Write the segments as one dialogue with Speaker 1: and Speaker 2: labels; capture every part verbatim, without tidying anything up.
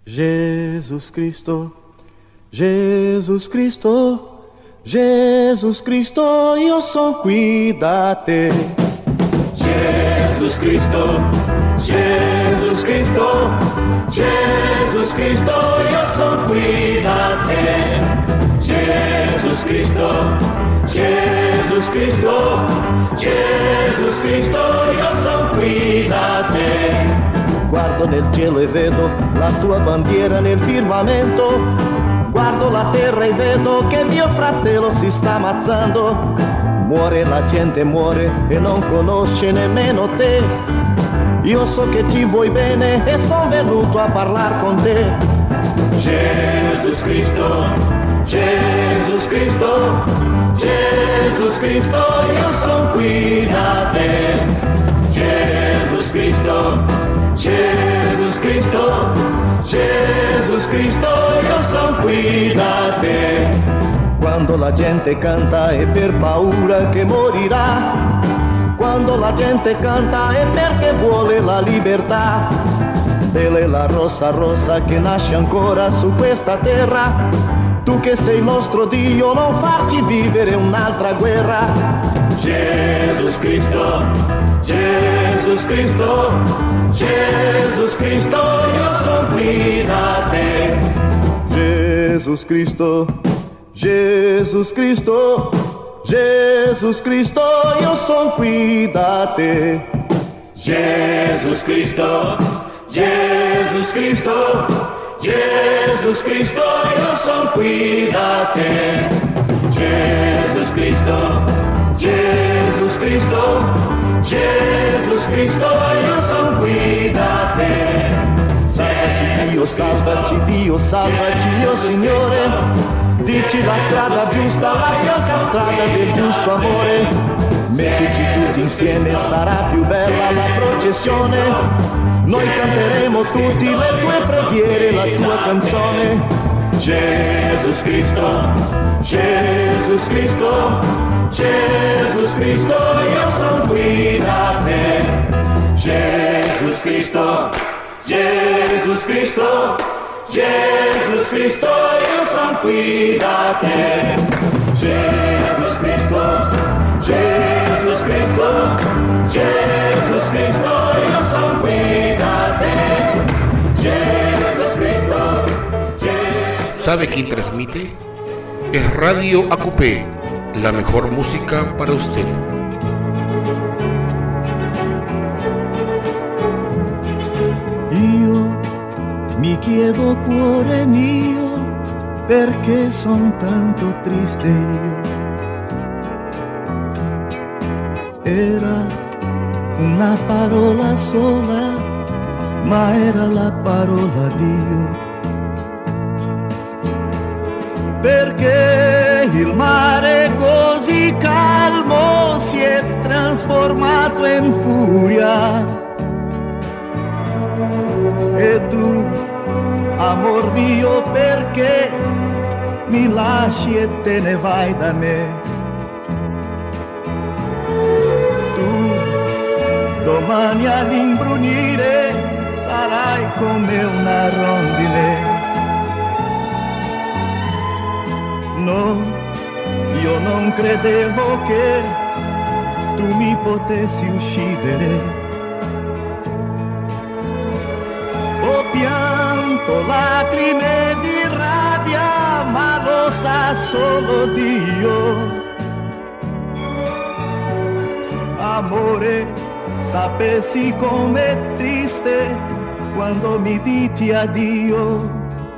Speaker 1: Jesus Cristo, Jesus Cristo, Jesus Cristo, io son qui da te.
Speaker 2: Jesus Cristo, Jesus Cristo, Jesus Cristo, io son qui da te. Jesus Cristo, Jesus Cristo, Jesus Cristo, io son qui da te.
Speaker 1: Guardo nel cielo e vedo la tua bandiera nel firmamento. Guardo la terra e vedo che mio fratello si sta ammazzando. Muore la gente, muore e non conosce nemmeno te. Io so che ci vuoi bene e son venuto a parlar con te.
Speaker 2: Jesus Cristo, Jesus Cristo, Jesus Cristo, io son qui da te. Jesus Cristo, Jesus Cristo, Jesus Cristo, io son qui da te.
Speaker 1: Quando la gente canta è per paura che morirà. Quando la gente canta è perché vuole la libertà. Bella è la rossa rossa che nasce ancora su questa terra. Tu che sei il nostro Dio, non farci vivere un'altra guerra.
Speaker 2: Jesus Cristo, Jesus Cristo, Jesus Cristo, io son qui da te.
Speaker 1: Jesus Cristo, Jesus Cristo, Jesus Cristo, io son qui da te.
Speaker 2: Jesus Cristo, Jesus Cristo, Jesus Cristo, io son qui da te. Jesus Cristo, Jesus Cristo, Jesus Cristo, io son qui da te.
Speaker 1: Salvaci Dio, salvaci Dio, salvaci mio Signore. Dici la strada giusta, la bianca strada del giusto amore. Mettici tutti insieme, sarà più bella la processione. Noi canteremo tutti le tue preghiere, la tua canzone.
Speaker 2: Jesus Cristo, Jesus Cristo, Jesus Cristo, io son qui da te. Jesus Cristo, Jesus Cristo, Jesus Cristo, io son qui da te. Jesus Cristo, Jesus Cristo, Jesus Cristo, io son qui da te. Jesus Cristo, Jesus.
Speaker 3: ¿Sabe quién transmite? Es Radio Acupé, la mejor música para usted.
Speaker 1: Io mi chiedo cuore mio, perché son tanto triste io. Era una parola sola, ma era la parola Dio. Perché il mare così calmo si è trasformato in furia. E tu, amor mio, perché mi lasci e te ne vai da me? Tu, domani all'imbrunire, sarai come una rondine. No, io non credevo che tu mi potessi uccidere. Ho pianto lacrime di rabbia, ma lo sa solo Dio. Amore, sapessi com'è triste quando mi diti addio.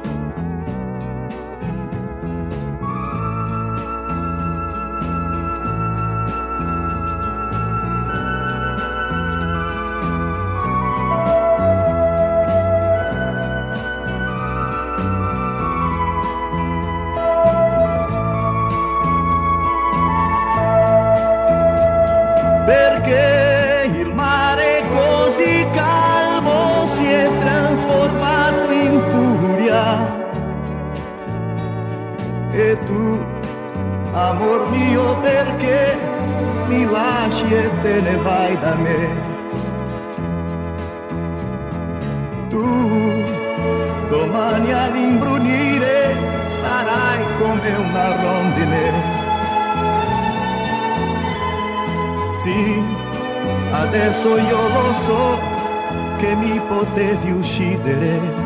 Speaker 1: Perché il mare così calmo si è trasformato in furia. E tu, amor mio, perché mi lasci e te ne vai da me? Tu, domani all'imbrunire sarai come una rondine. Sì, adesso io lo so che mi potevi uccidere.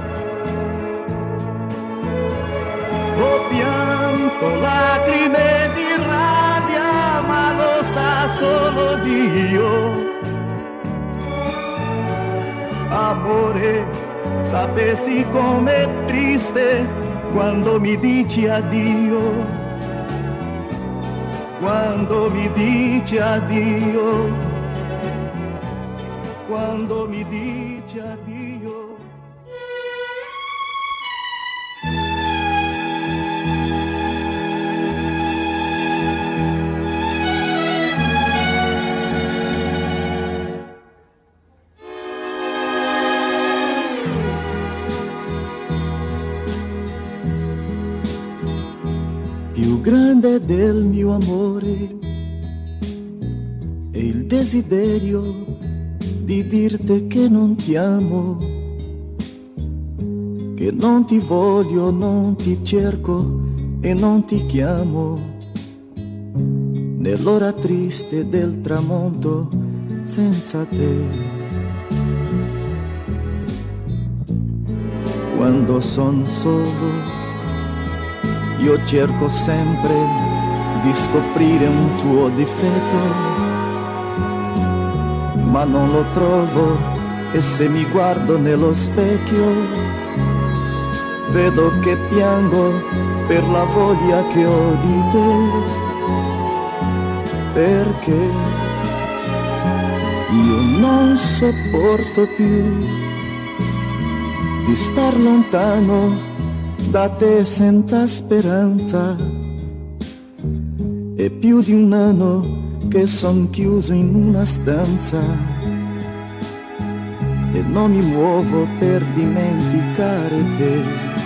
Speaker 1: Ho pianto lacrime di rabbia, ma lo sa solo Dio. Amore, sapessi com'è triste quando mi dici addio, quando mi dici addio, quando mi dici addio. Più grande del mio amore è il desiderio di dirti che non ti amo, che non ti voglio, non ti cerco e non ti chiamo. Nell'ora triste del tramonto senza te, quando son solo io cerco sempre di scoprire un tuo difetto, ma non lo trovo, e se mi guardo nello specchio vedo che piango per la voglia che ho di te, perché io non sopporto più di star lontano da te senza speranza. È più di un anno che son chiuso in una stanza e non mi muovo per dimenticare te.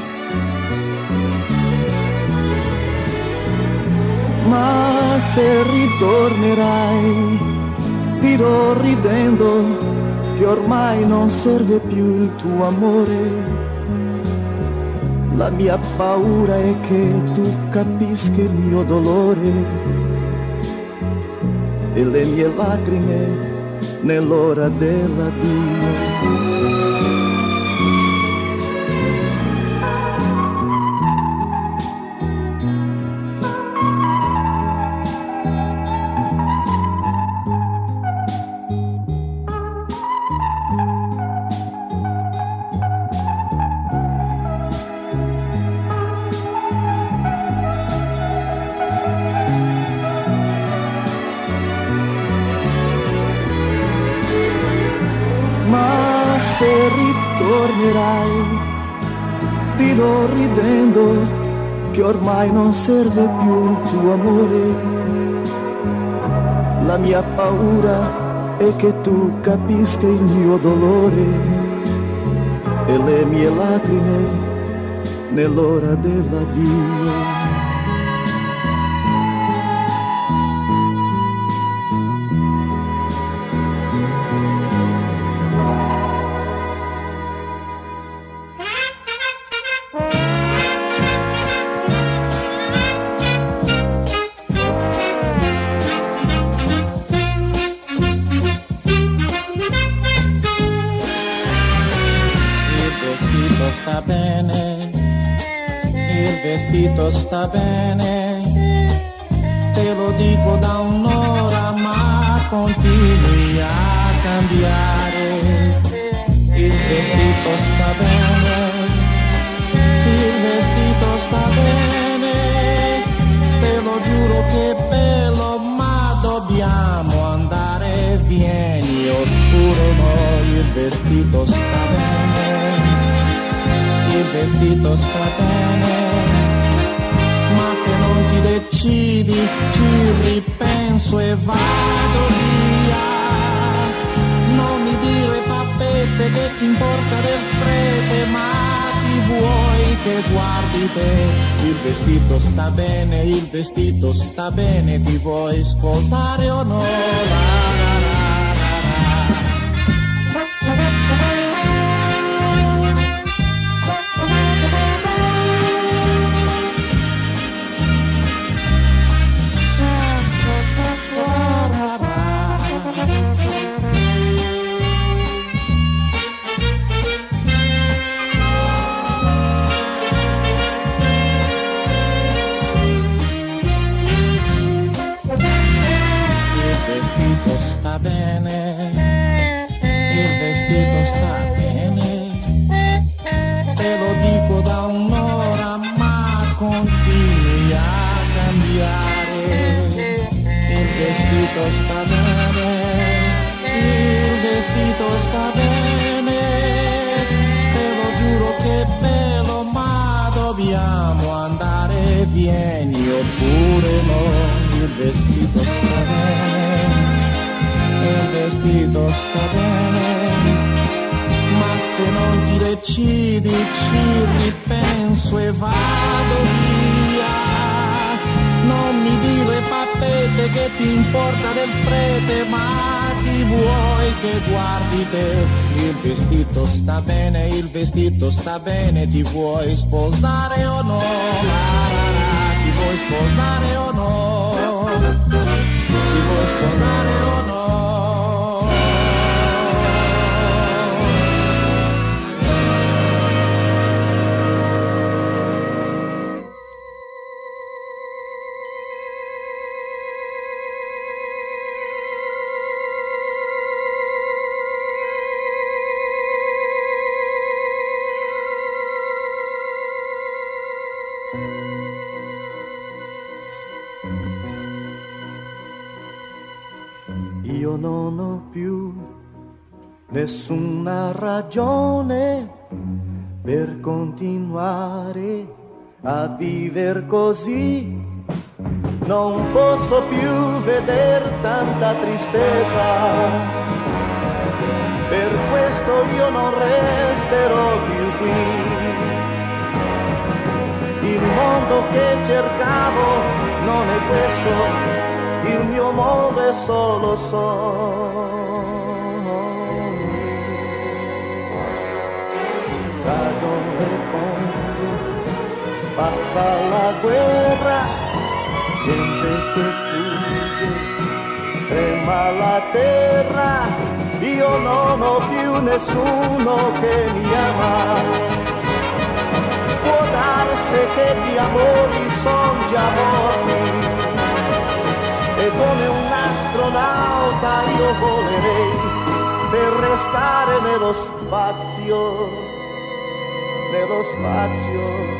Speaker 1: Ma se ritornerai, dirò ridendo che ormai non serve più il tuo amore. La mia paura è che tu capisca il mio dolore e le mie lacrime nell'ora dell'addio. Se ritornerai, dirò ridendo che ormai non serve più il tuo amore. La mia paura è che tu capisca il mio dolore e le mie lacrime nell'ora dell'addio.
Speaker 4: Sta bene, il vestito sta bene, te lo dico da un'ora ma continui a cambiare. Il vestito sta bene, il vestito sta bene, te lo giuro che è bello ma dobbiamo andare, vieni oppure no. Il vestito sta bene, il vestito sta bene, ma se non ti decidi ci ripenso e vado via. Non mi dire pappette che ti importa del prete, ma ti vuoi che guardi te. Il vestito sta bene, il vestito sta bene, ti vuoi sposare o no? La, la, la. oppure no, il vestito sta bene, il vestito sta bene, ma se non ti decidi ci ripenso e vado via. Non mi dire pappete che ti importa del prete, ma chi vuoi che guardi te? Il vestito sta bene, il vestito sta bene, ti vuoi sposare o no? La, la, la, ti vuoi sposare o no? Ti vuoi sposare o no?
Speaker 1: Io non ho più nessuna ragione per continuare a vivere così. Non posso più vedere tanta tristezza, per questo io non resterò più qui. Il mondo che cercavo non è questo, il mio mondo è solo sogno. Cadono le bombe, passa la guerra, gente che fugge, trema la terra. Io non ho più nessuno che mi ama. Può darsi che di amori son già morti, e come un astronauta io volerei per restare nello spazio, nello spazio.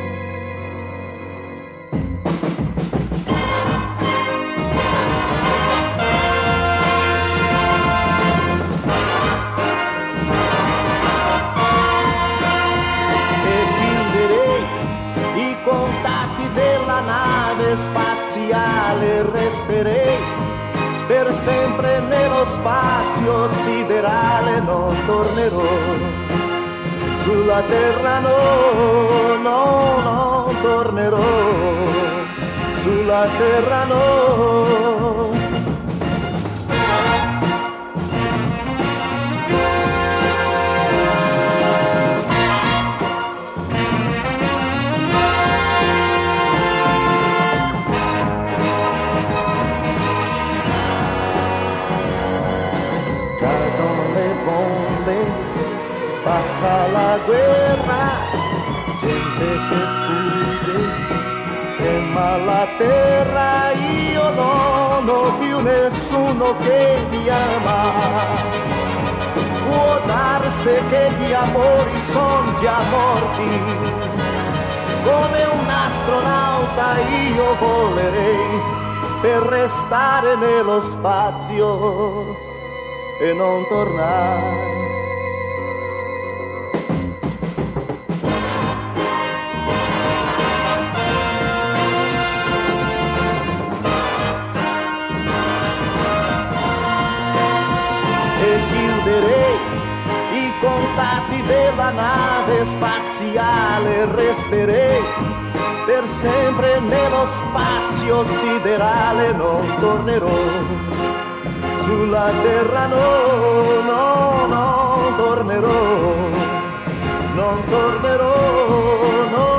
Speaker 1: Spaziale resterei per sempre nello spazio siderale, non tornerò sulla terra, no, no, non tornerò sulla terra, no. Passa la guerra, gente che fugge, trema la terra. Io non ho più nessuno che mi ama. Può darsi che gli amori son già morti, come un astronauta io volerei per restare nello spazio e non tornare. I contatti della nave spaziale, resterei per sempre nello spazio siderale, non tornerò sulla terra, no, no, non tornerò, non tornerò, no.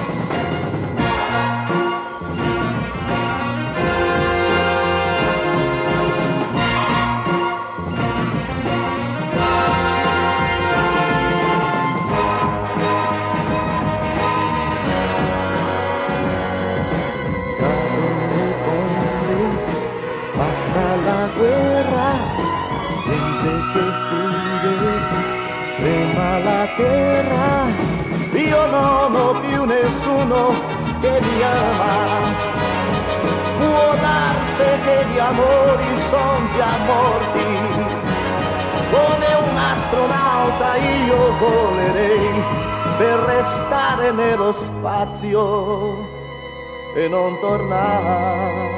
Speaker 1: La guerra, gente che fugge, trema la terra. Io non ho più nessuno che mi ama. Può darsi che gli amori son già morti, come un astronauta io volerei per restare nello spazio e non tornare.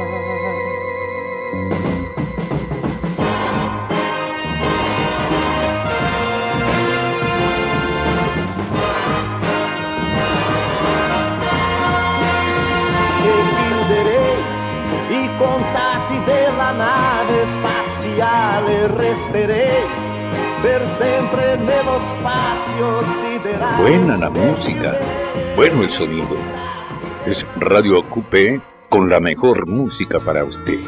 Speaker 1: I contatti della nave spaziale, resterei per sempre nello spazio siderale.
Speaker 5: Buena la música, bueno el sonido. Es Radio Acupé con la mejor música para usted.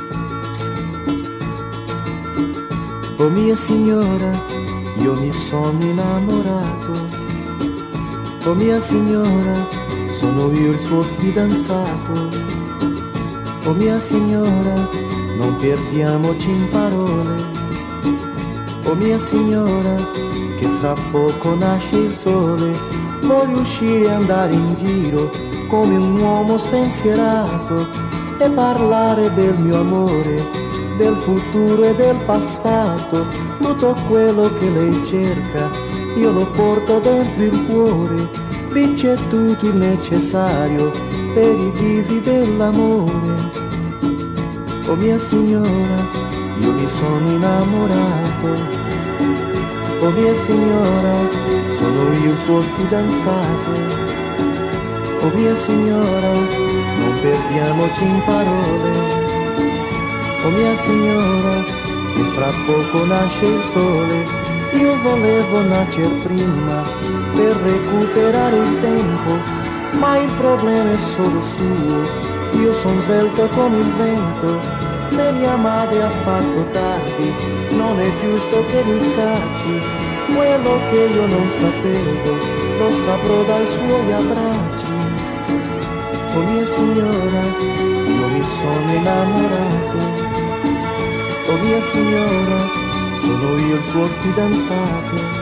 Speaker 1: Oh mia signora, io mi sono innamorato. Oh mia signora, sono io il suo fidanzato. Oh mia signora, non perdiamoci in parole. Oh mia signora, che fra poco nasce il sole. Voglio uscire e andare in giro come un uomo spensierato e parlare del mio amore, del futuro e del passato. Tutto quello che lei cerca, io lo porto dentro il cuore. Lì c'è tutto il necessario per i visi dell'amore. Oh mia signora, io mi sono innamorato. Oh mia signora, sono io il suo fidanzato. Oh mia signora, non perdiamoci in parole. Oh mia signora, che fra poco nasce il sole. Io volevo nascere prima per recuperare il tempo, ma il problema è solo suo. Io son svelto come il vento. Se mia madre ha fatto tardi, non è giusto che mi cacci. Quello che io non sapevo, lo saprò dai suoi abbracci. Oh mia signora, io mi sono innamorato. Oh mia signora, sono io il suo fidanzato.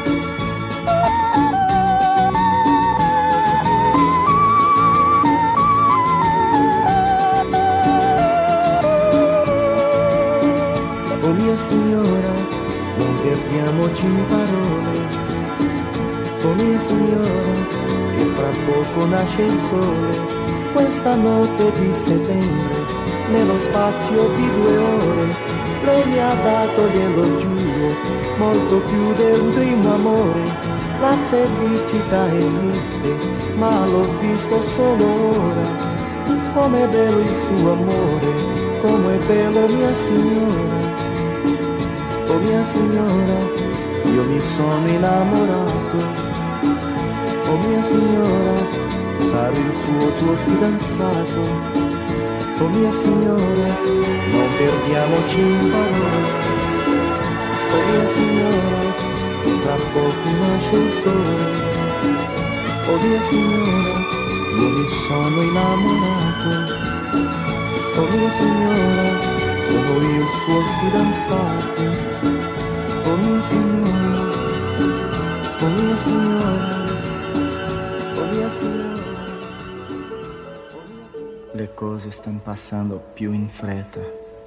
Speaker 1: Oh mia signora, non perdiamoci in parole. Oh mia signora, che fra poco nasce il sole. Questa notte di settembre, nello spazio di due ore, lei mi ha dato, glielo giuro, molto più del primo amore. La felicità esiste, ma l'ho visto solo ora. Com'è bello il suo amore, com'è bello mia signora. Oh mia signora, io mi sono innamorato. Oh mia signora, sarò il suo tuo fidanzato. Oh mia signora, non perdiamoci in parole. Oh mia signora, fra poco nasce il sole. Oh mia signora, io mi sono innamorato. Oh mia signora, sono io il suo fidanzato. Oh mia signora, oh mia signora, oh mia signora. Le cose stanno passando più in fretta.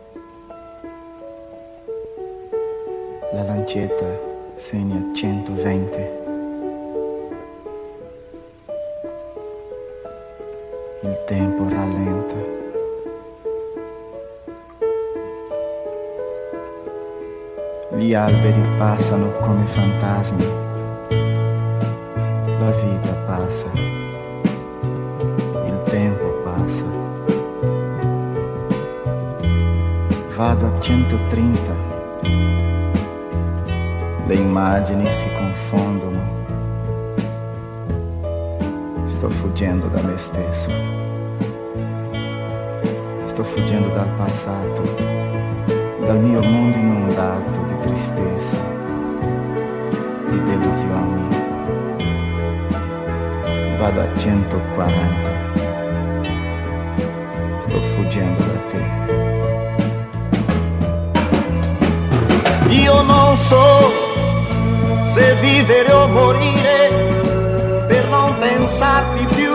Speaker 1: La lancetta segna centoventi. Il tempo rallenta. Gli alberi passano come fantasmi. La vita passa. Il tempo passa. Vado a centotrenta. Le immagini si confondono. Sto fuggendo da me stesso. Sto fuggendo dal passato, dal mio mondo inondato di tristezza, di delusioni. Vado a centoquaranta. Sto fuggendo da te. Io non so se vivere o morire per non pensarti più.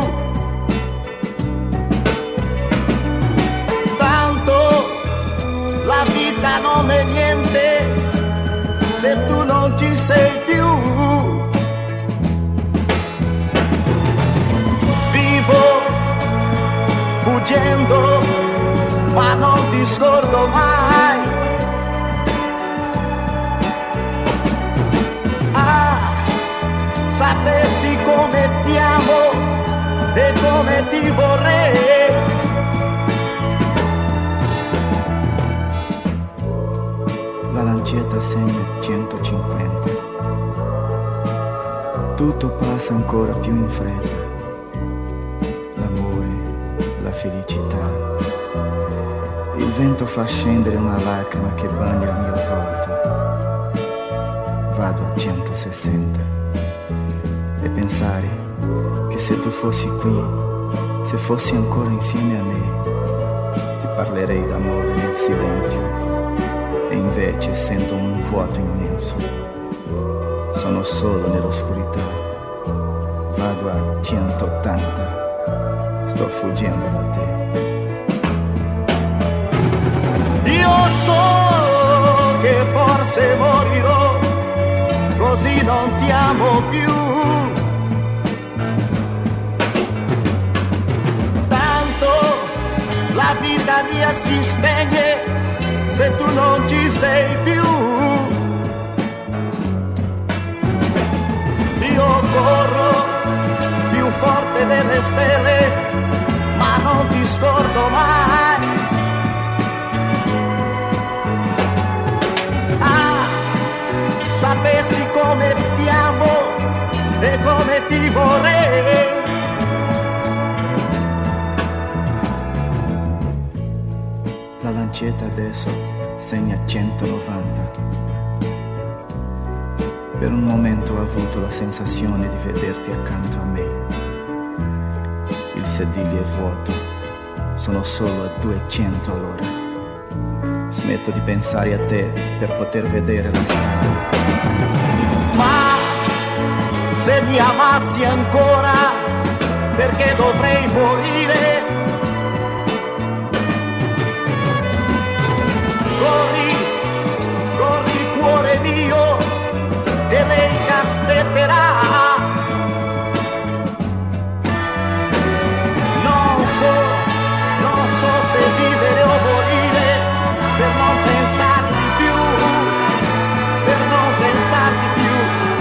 Speaker 1: Tanto la vita non è niente se tu non ci sei più. Vivo ma non ti scordo mai. Ah, sapessi come ti amo e come ti vorrei.
Speaker 4: La lancetta segna centocinquanta. Tutto passa ancora più in fretta. L'amore, la felicità. Il vento fa scendere una lacrima che bagna il mio volto. Vado a centosessanta. E pensare che se tu fossi qui, se fossi ancora insieme a me, ti parlerei d'amore nel silenzio. E invece sento un vuoto immenso. Sono solo nell'oscurità. Vado a centottanta. Sto fuggendo da te.
Speaker 1: Io so che forse morirò, così non ti amo più. Tanto la vita mia si spegne se tu non ci sei più. Io corro più forte delle stelle, ma non ti scordo mai. Ah, sapessi come ti amo e come ti vorrei.
Speaker 4: La lancetta adesso segna centonovanta. Per un momento ho avuto la sensazione di vederti accanto a me. Il sedile è vuoto, sono solo a duecento all'ora. Smetto di pensare a te per poter vedere la strada.
Speaker 1: Ma se mi amassi ancora, perché dovrei morire? Corri, corri cuore mio, e lei ti aspetterà. Non so, non so se vivere o morire, per non pensarti più, per non pensarti più.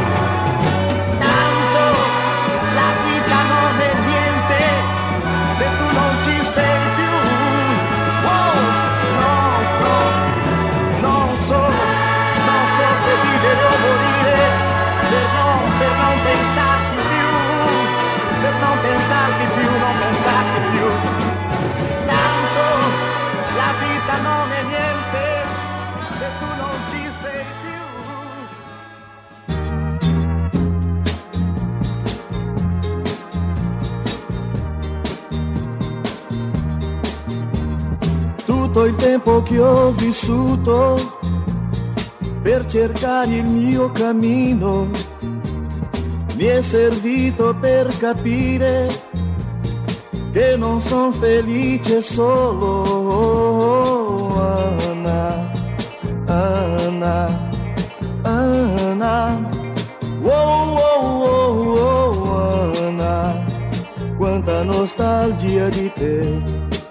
Speaker 1: Tanto la vita non è niente se tu non ci sei più. Oh, no, no, non so, non so se vivere o morire, per non, per non pensarti più, per non pensarti più, non pensarti più. Tanto la vita non è niente se tu non ci sei più. Tutto il tempo che ho vissuto per cercare il mio cammino mi è servito per capire che non son felice solo. Anna, Anna, Anna, wow, wow, wow, wow, Anna, quanta nostalgia di te.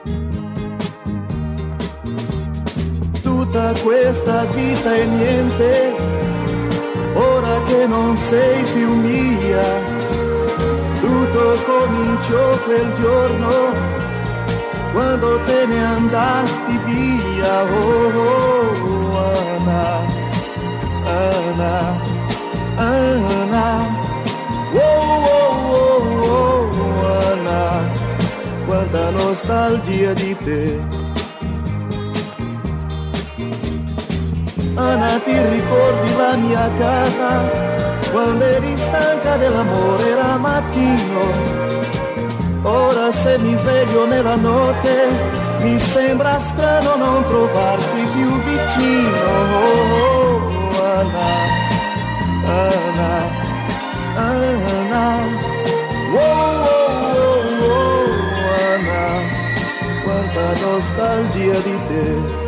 Speaker 1: Tutta questa vita è niente, ora che non sei più mia. Tutto cominciò quel giorno, quando te ne andasti via. Oh, oh, Anna, Anna, Anna, oh, oh, oh, oh, Anna, quanta nostalgia di te. Anna, ti ricordi la mia casa, quando eri stanca dell'amore era mattino? Ora se mi sveglio nella notte, mi sembra strano non trovarti più vicino. Oh, oh, Anna, Anna, Anna, oh, oh, oh, oh, Anna, quanta nostalgia di te.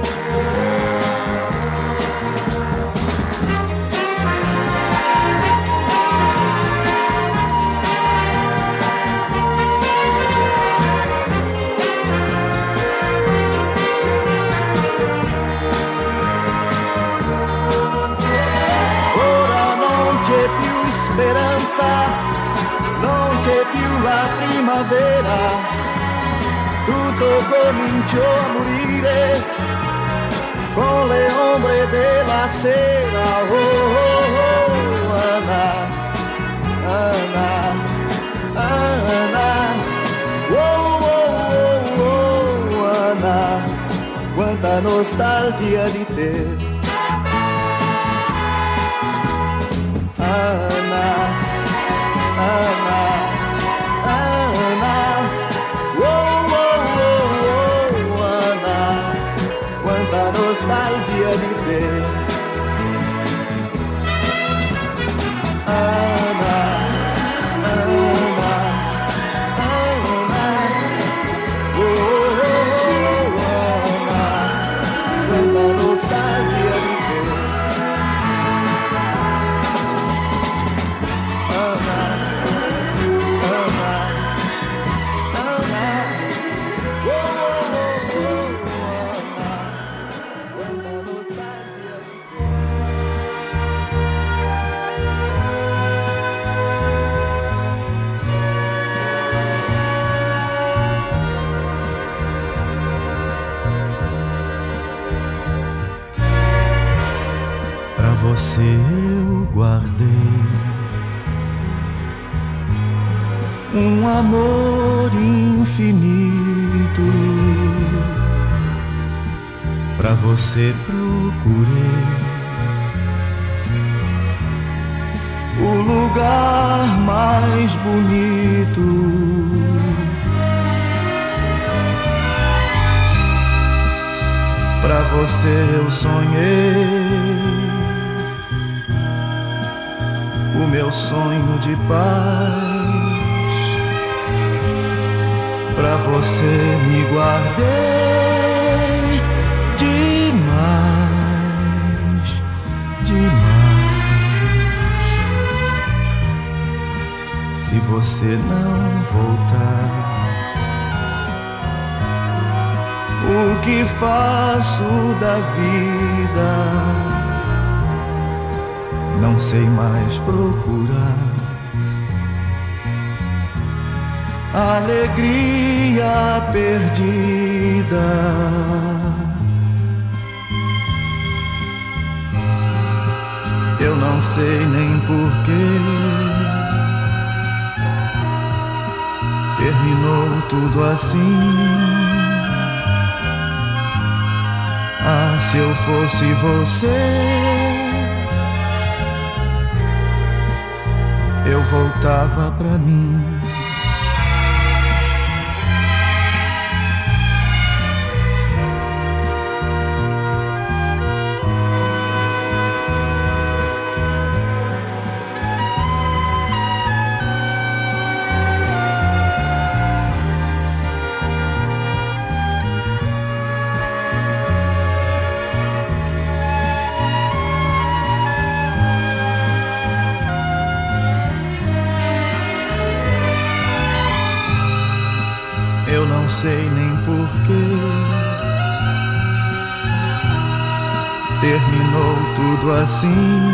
Speaker 1: più la primavera, tutto cominciò a morire con le ombre della sera. Oh, oh, oh, Anna, Anna, Anna, oh, oh, oh, oh, Anna, quanta nostalgia di te. Anna, Anna, Anna, oh, oh, oh, oh, Anna, quanta nostalgia di te. Anna, Anna, Anna, oh, oh, oh, Anna, quanta nostalgia di te.
Speaker 4: Pra você eu guardei um amor infinito. Pra você procurei o lugar mais bonito. Pra você eu sonhei o meu sonho de paz. Pra você me guardei demais, demais. Se você não voltar, o que faço da vida? Não sei mais procurar alegria perdida. Eu não sei nem porquê terminou tudo assim. Ah, se eu fosse você, eu voltava pra mim. Eu não sei nem porquê terminou tudo assim.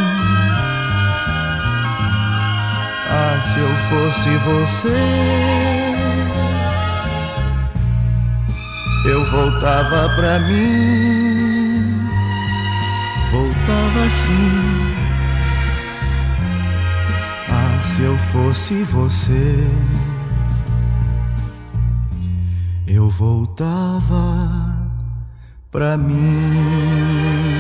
Speaker 4: Ah, se eu fosse você, eu voltava pra mim, voltava assim. Ah, se eu fosse você, eu voltava pra mim.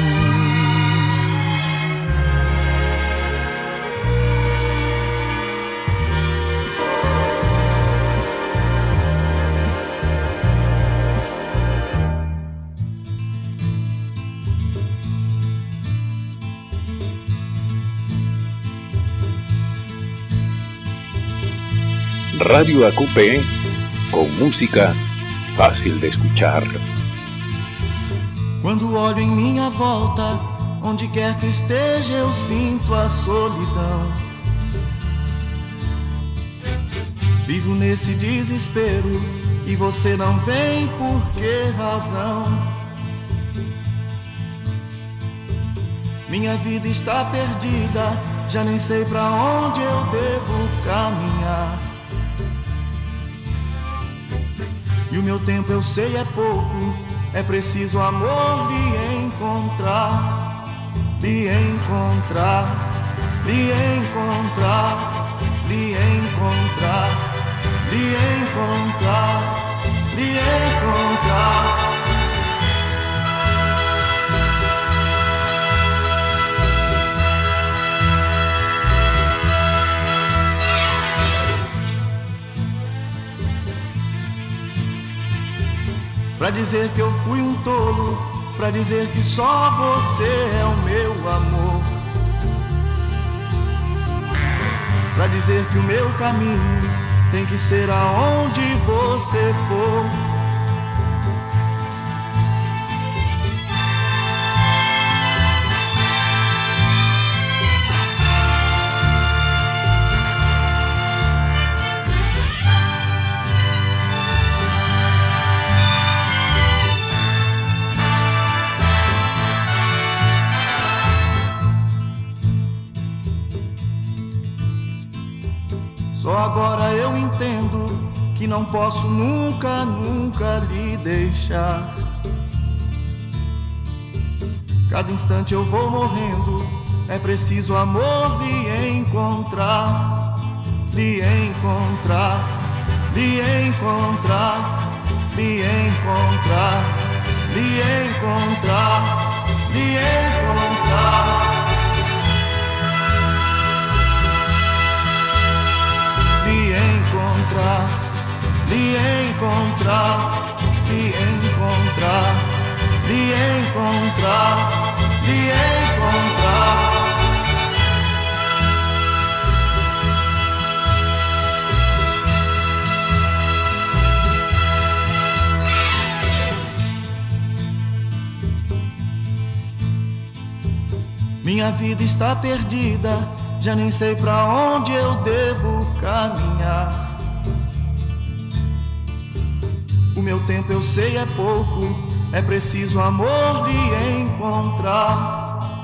Speaker 5: Radio A Q P, com música fácil de escuchar.
Speaker 4: Quando olho em minha volta, onde quer que esteja eu sinto a solidão. Vivo nesse desespero e você não vem, por que razão? Minha vida está perdida, já nem sei pra onde eu devo caminhar. E o meu tempo eu sei é pouco, é preciso amor lhe encontrar, lhe encontrar, lhe encontrar, lhe encontrar, lhe encontrar, lhe encontrar. Pra dizer que eu fui um tolo, pra dizer que só você é o meu amor, pra dizer que o meu caminho tem que ser aonde você for. Só agora eu entendo que não posso nunca, nunca lhe deixar. Cada instante eu vou morrendo, é preciso amor lhe encontrar, lhe encontrar, lhe encontrar, lhe encontrar, lhe encontrar, lhe encontrar. Lhe encontrar, lhe encontrar, lhe encontrar, lhe encontrar, lhe encontrar. Minha vida está perdida, já nem sei pra onde eu devo caminhar. O meu tempo eu sei é pouco, é preciso amor lhe encontrar.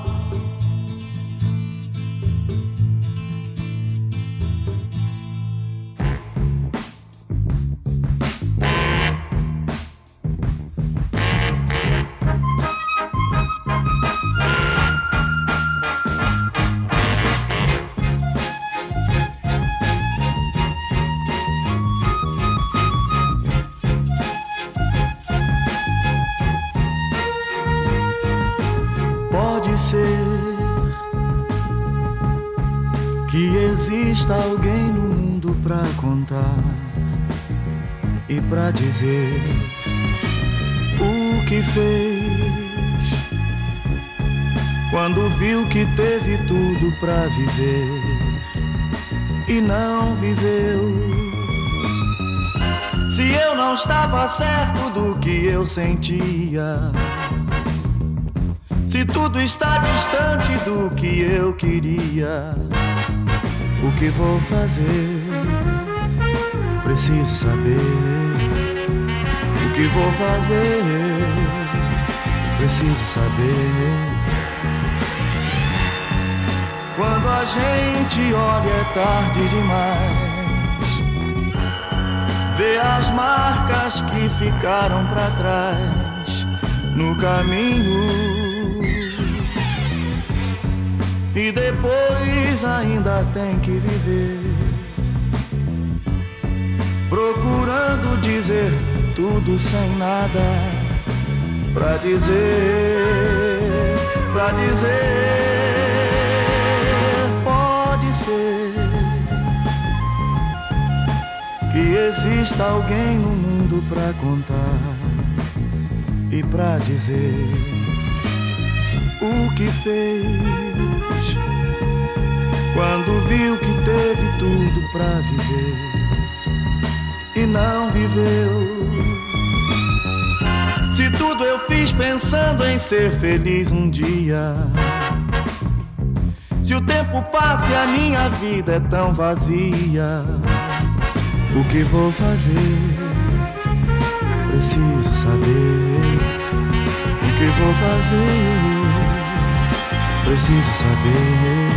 Speaker 4: Que exista alguém no mundo pra contar e pra dizer o que fez quando viu que teve tudo pra viver e não viveu. Se eu não estava certo do que eu sentia, se tudo está distante do que eu queria, o que vou fazer? Preciso saber. O que vou fazer? Preciso saber. Quando a gente olha é tarde demais, vê as marcas que ficaram pra trás no caminho. E depois ainda tem que viver, procurando dizer tudo sem nada pra dizer, pra dizer. Pode ser que exista alguém no mundo pra contar e pra dizer o que fez quando viu que teve tudo pra viver e não viveu. Se tudo eu fiz pensando em ser feliz um dia, se o tempo passa e a minha vida é tão vazia, o que vou fazer? Preciso saber. O que vou fazer? Preciso saber.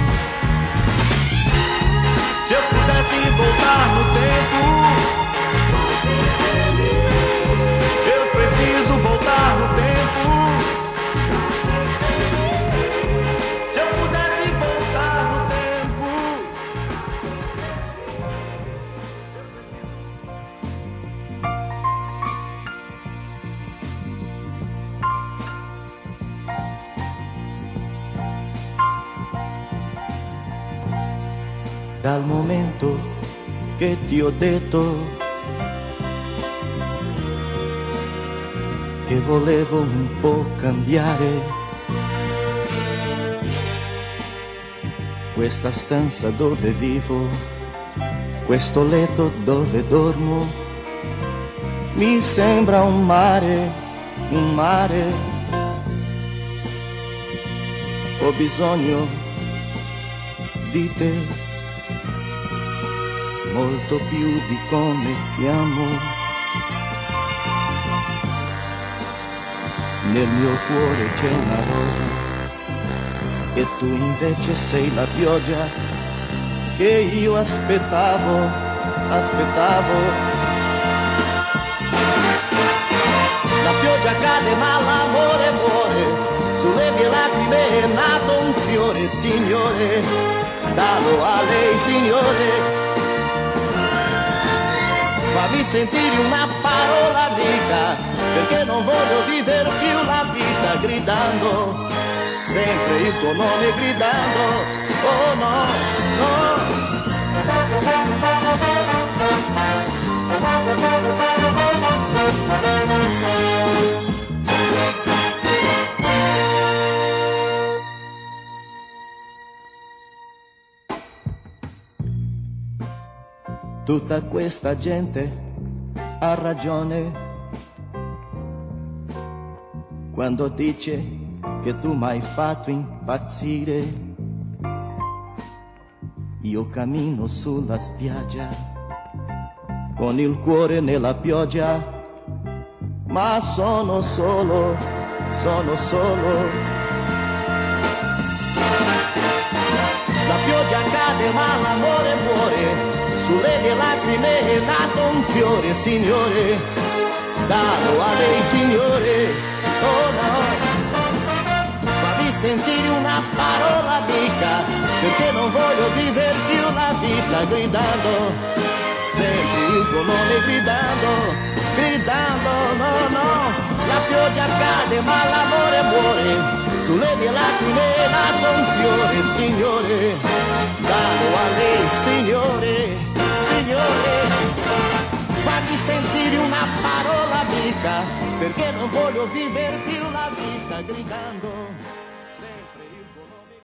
Speaker 4: Se eu pudesse voltar no tempo,
Speaker 2: pra ser feliz,
Speaker 1: dal momento che ti ho detto che volevo un po' cambiare questa stanza dove vivo, questo letto dove dormo, mi sembra un mare, un mare. Ho bisogno di te, molto più di come ti amo. Nel mio cuore c'è una rosa e tu invece sei la pioggia che io aspettavo, aspettavo. La pioggia cade ma l'amore muore, sulle mie lacrime è nato un fiore, signore, dallo a lei, signore. Fammi sentire una parola amica, perché non voglio vivere più la vita gridando, sempre il tuo nome gridando, oh no, no. Tutta questa gente ha ragione quando dice che tu m'hai fatto impazzire. Io cammino sulla spiaggia con il cuore nella pioggia, ma sono solo, sono solo. La pioggia cade ma l'amore muore, sulle mie lacrime è nato un fiore, signore, dallo a lei, signore, oh no. Fammi sentire una parola amica, perché non voglio vivere più la vita gridando, sempre il tuo nome gridando, gridando, no, no. La pioggia cade ma l'amore muore, sulle mie lacrime è nato un fiore, signore, dallo a lei, signore. Fammi sentire una parola amica, perché non voglio vivere più la vita gridando.